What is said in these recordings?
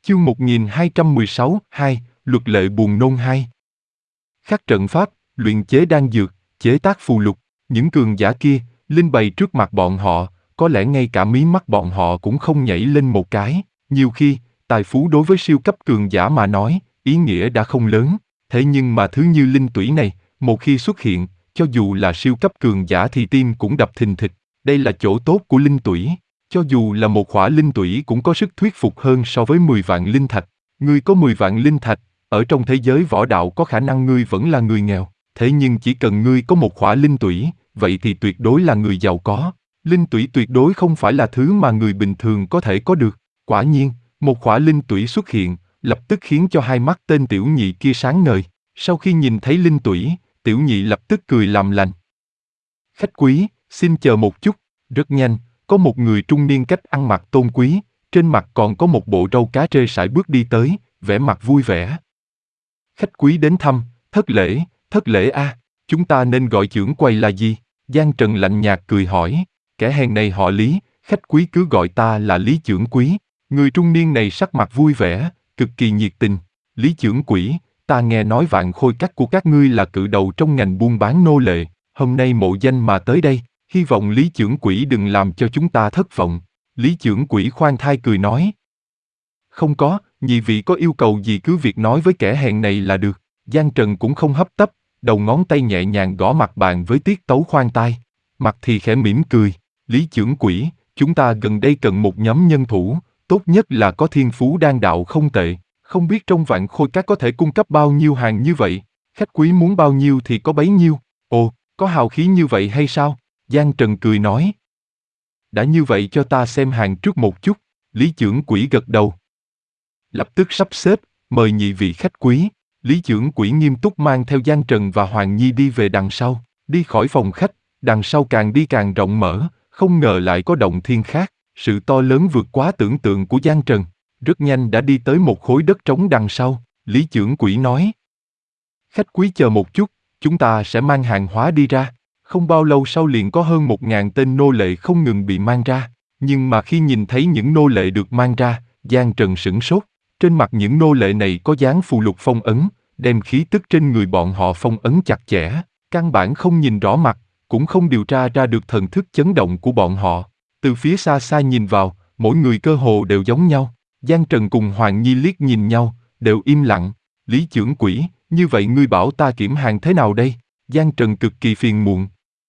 Chương 1216, 2, luật lệ buồn nôn 2. Khắc trận pháp, luyện chế đan dược, chế tác phù lục, những cường giả kia, linh bày trước mặt bọn họ, có lẽ ngay cả mí mắt bọn họ cũng không nhảy lên một cái. Nhiều khi, tài phú đối với siêu cấp cường giả mà nói, ý nghĩa đã không lớn, thế nhưng mà thứ như linh tủy này, một khi xuất hiện, cho dù là siêu cấp cường giả thì tim cũng đập thình thịch. Đây là chỗ tốt của linh tủy. Cho dù là một khỏa linh tủy cũng có sức thuyết phục hơn so với 10 vạn linh thạch. Ngươi có 10 vạn linh thạch, ở trong thế giới võ đạo có khả năng ngươi vẫn là người nghèo. Thế nhưng chỉ cần ngươi có một khỏa linh tủy, vậy thì tuyệt đối là người giàu có. Linh tủy tuyệt đối không phải là thứ mà người bình thường có thể có được. Quả nhiên, một khỏa linh tủy xuất hiện, lập tức khiến cho hai mắt tên tiểu nhị kia sáng ngời. Sau khi nhìn thấy linh tủy, tiểu nhị lập tức cười làm lành. Khách quý, xin chờ một chút. Rất nhanh, có một người trung niên cách ăn mặc tôn quý, trên mặt còn có một bộ râu cá trê sải bước đi tới, vẻ mặt vui vẻ. Khách quý đến thăm, thất lễ a, chúng ta nên gọi trưởng quầy là gì? Giang Trần lạnh nhạt cười hỏi, kẻ hèn này họ Lý, khách quý cứ gọi ta là Lý trưởng quý. Người trung niên này sắc mặt vui vẻ, cực kỳ nhiệt tình. Lý trưởng quỹ, ta nghe nói Vạn Khôi Các của các ngươi là cự đầu trong ngành buôn bán nô lệ, hôm nay mộ danh mà tới đây, hy vọng Lý trưởng quỹ đừng làm cho chúng ta thất vọng. Lý trưởng quỹ khoan thai cười nói. Không có, nhị vị có yêu cầu gì cứ việc nói với kẻ hèn này là được. Giang Trần cũng không hấp tấp, đầu ngón tay nhẹ nhàng gõ mặt bàn với tiết tấu khoan tai. Mặt thì khẽ mỉm cười. Lý trưởng quỹ, chúng ta gần đây cần một nhóm nhân thủ, tốt nhất là có thiên phú đan đạo không tệ. Không biết trong Vạn Khôi Các có thể cung cấp bao nhiêu hàng như vậy? Khách quý muốn bao nhiêu thì có bấy nhiêu. Ồ, có hào khí như vậy hay sao? Giang Trần cười nói. Đã như vậy cho ta xem hàng trước một chút. Lý trưởng quỹ gật đầu. Lập tức sắp xếp, mời nhị vị khách quý. Lý trưởng quỹ nghiêm túc mang theo Giang Trần và Hoàng Nhi đi về đằng sau. Đi khỏi phòng khách, đằng sau càng đi càng rộng mở, không ngờ lại có động thiên khác. Sự to lớn vượt quá tưởng tượng của Giang Trần. Rất nhanh đã đi tới một khối đất trống đằng sau. Lý trưởng quỹ nói. Khách quý chờ một chút, chúng ta sẽ mang hàng hóa đi ra. Không bao lâu sau liền có hơn 1000 tên nô lệ không ngừng bị mang ra. Nhưng mà khi nhìn thấy những nô lệ được mang ra, Giang Trần sửng sốt. Trên mặt những nô lệ này có dán phù lục phong ấn, đem khí tức trên người bọn họ phong ấn chặt chẽ. Căn bản không nhìn rõ mặt, cũng không điều tra ra được thần thức chấn động của bọn họ. Từ phía xa xa nhìn vào, mỗi người cơ hồ đều giống nhau. Giang Trần cùng Hoàng Nhi liếc nhìn nhau, đều im lặng. Lý trưởng quỹ, như vậy ngươi bảo ta kiểm hàng thế nào đây? Giang Trần cực kỳ phiền muộn.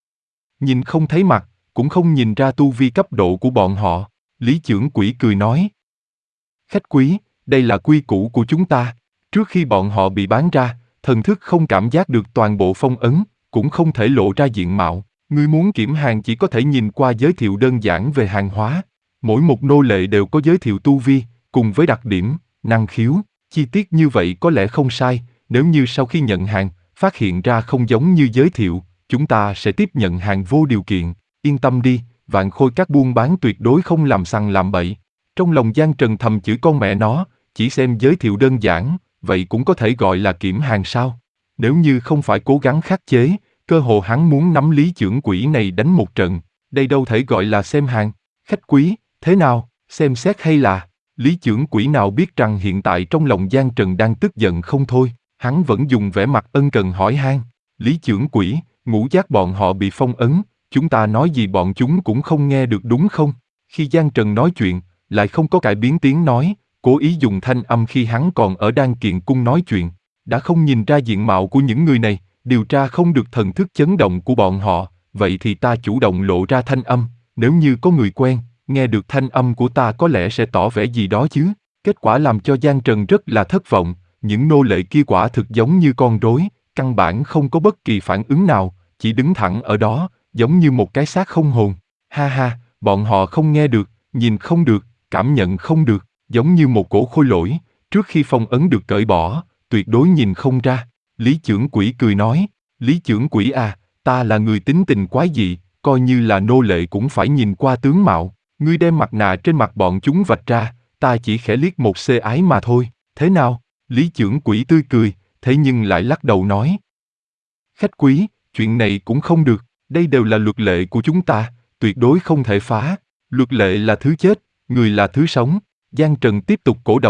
Nhìn không thấy mặt, cũng không nhìn ra tu vi cấp độ của bọn họ. Lý trưởng quỹ cười nói. Khách quý, đây là quy củ của chúng ta. Trước khi bọn họ bị bán ra, thần thức không cảm giác được toàn bộ phong ấn, cũng không thể lộ ra diện mạo. Ngươi muốn kiểm hàng chỉ có thể nhìn qua giới thiệu đơn giản về hàng hóa. Mỗi một nô lệ đều có giới thiệu tu vi, cùng với đặc điểm, năng khiếu. Chi tiết như vậy có lẽ không sai, nếu như sau khi nhận hàng, phát hiện ra không giống như giới thiệu, chúng ta sẽ tiếp nhận hàng vô điều kiện. Yên tâm đi, Vạn Khôi Các buôn bán tuyệt đối không làm sằng làm bậy. Trong lòng Giang Trần thầm chửi con mẹ nó, chỉ xem giới thiệu đơn giản, vậy cũng có thể gọi là kiểm hàng sao? Nếu như không phải cố gắng khắc chế, cơ hồ hắn muốn nắm Lý trưởng quỹ này đánh một trận. Đây đâu thể gọi là xem hàng. Khách quý, thế nào, xem xét hay là... Lý trưởng quỹ nào biết rằng hiện tại trong lòng Giang Trần đang tức giận không thôi, hắn vẫn dùng vẻ mặt ân cần hỏi han. Lý trưởng quỹ, ngũ giác bọn họ bị phong ấn, chúng ta nói gì bọn chúng cũng không nghe được đúng không? Khi Giang Trần nói chuyện, lại không có cải biến tiếng nói, cố ý dùng thanh âm khi hắn còn ở Đan Kiện Cung nói chuyện. Đã không nhìn ra diện mạo của những người này, điều tra không được thần thức chấn động của bọn họ, vậy thì ta chủ động lộ ra thanh âm, nếu như có người quen, nghe được thanh âm của ta có lẽ sẽ tỏ vẻ gì đó chứ. Kết quả làm cho Giang Trần rất là thất vọng, những nô lệ kia quả thực giống như con rối, căn bản không có bất kỳ phản ứng nào, chỉ đứng thẳng ở đó, giống như một cái xác không hồn. Ha ha, bọn họ không nghe được, nhìn không được, cảm nhận không được, giống như một cổ khôi lỗi, trước khi phong ấn được cởi bỏ, tuyệt đối nhìn không ra. Lý trưởng quỹ cười nói, Lý trưởng quỹ à, ta là người tính tình quái dị, coi như là nô lệ cũng phải nhìn qua tướng mạo. Ngươi đem mặt nạ trên mặt bọn chúng vạch ra, ta chỉ khẽ liếc một xê ái mà thôi, thế nào? Lý trưởng quỹ tươi cười, thế nhưng lại lắc đầu nói. Khách quý, chuyện này cũng không được, đây đều là luật lệ của chúng ta, tuyệt đối không thể phá. Luật lệ là thứ chết, người là thứ sống. Giang Trần tiếp tục cổ động.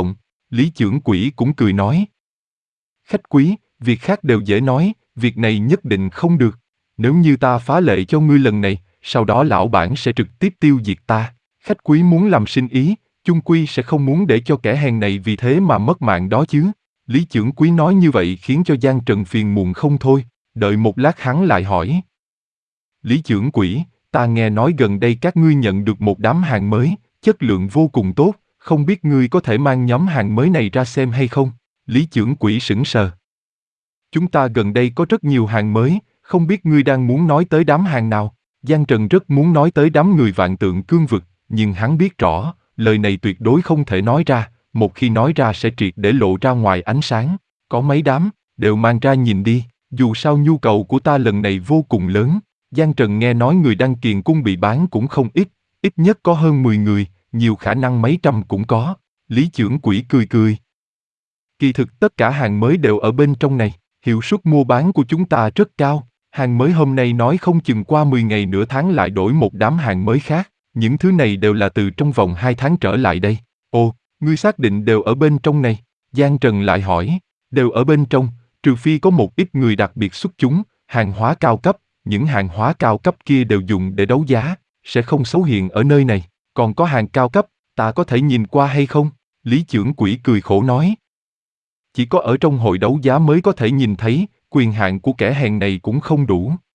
Lý Chưởng Quỹ cũng cười nói. Khách quý, việc khác đều dễ nói, việc này nhất định không được. Nếu như ta phá lệ cho ngươi lần này, sau đó lão bản sẽ trực tiếp tiêu diệt ta. Khách quý muốn làm sinh ý, chung quy sẽ không muốn để cho kẻ hèn này vì thế mà mất mạng đó chứ. Lý Chưởng Quý nói như vậy khiến cho Giang Trần phiền muộn không thôi, đợi một lát hắn lại hỏi. Lý Chưởng Quỹ, ta nghe nói gần đây các ngươi nhận được một đám hàng mới, chất lượng vô cùng tốt, không biết ngươi có thể mang nhóm hàng mới này ra xem hay không? Lý Chưởng Quỹ sững sờ. Chúng ta gần đây có rất nhiều hàng mới, không biết ngươi đang muốn nói tới đám hàng nào? Giang Trần rất muốn nói tới đám người Vạn Tượng Cương Vực, nhưng hắn biết rõ, lời này tuyệt đối không thể nói ra, một khi nói ra sẽ triệt để lộ ra ngoài ánh sáng. Có mấy đám, đều mang ra nhìn đi, dù sao nhu cầu của ta lần này vô cùng lớn. Giang Trần nghe nói người đăng kiền cung bị bán cũng không ít, ít nhất có hơn 10 người, nhiều khả năng mấy trăm cũng có. Lý Chưởng Quỹ cười cười. Kỳ thực tất cả hàng mới đều ở bên trong này, hiệu suất mua bán của chúng ta rất cao. Hàng mới hôm nay nói không chừng qua 10 ngày nửa tháng lại đổi một đám hàng mới khác. Những thứ này đều là từ trong vòng 2 tháng trở lại đây. Ồ, ngươi xác định đều ở bên trong này? Giang Trần lại hỏi. Đều ở bên trong, trừ phi có một ít người đặc biệt xuất chúng, hàng hóa cao cấp, những hàng hóa cao cấp kia đều dùng để đấu giá, sẽ không xuất hiện ở nơi này. Còn có hàng cao cấp, ta có thể nhìn qua hay không? Lý Chưởng Quỹ cười khổ nói. Chỉ có ở trong hội đấu giá mới có thể nhìn thấy, quyền hạn của kẻ hèn này cũng không đủ.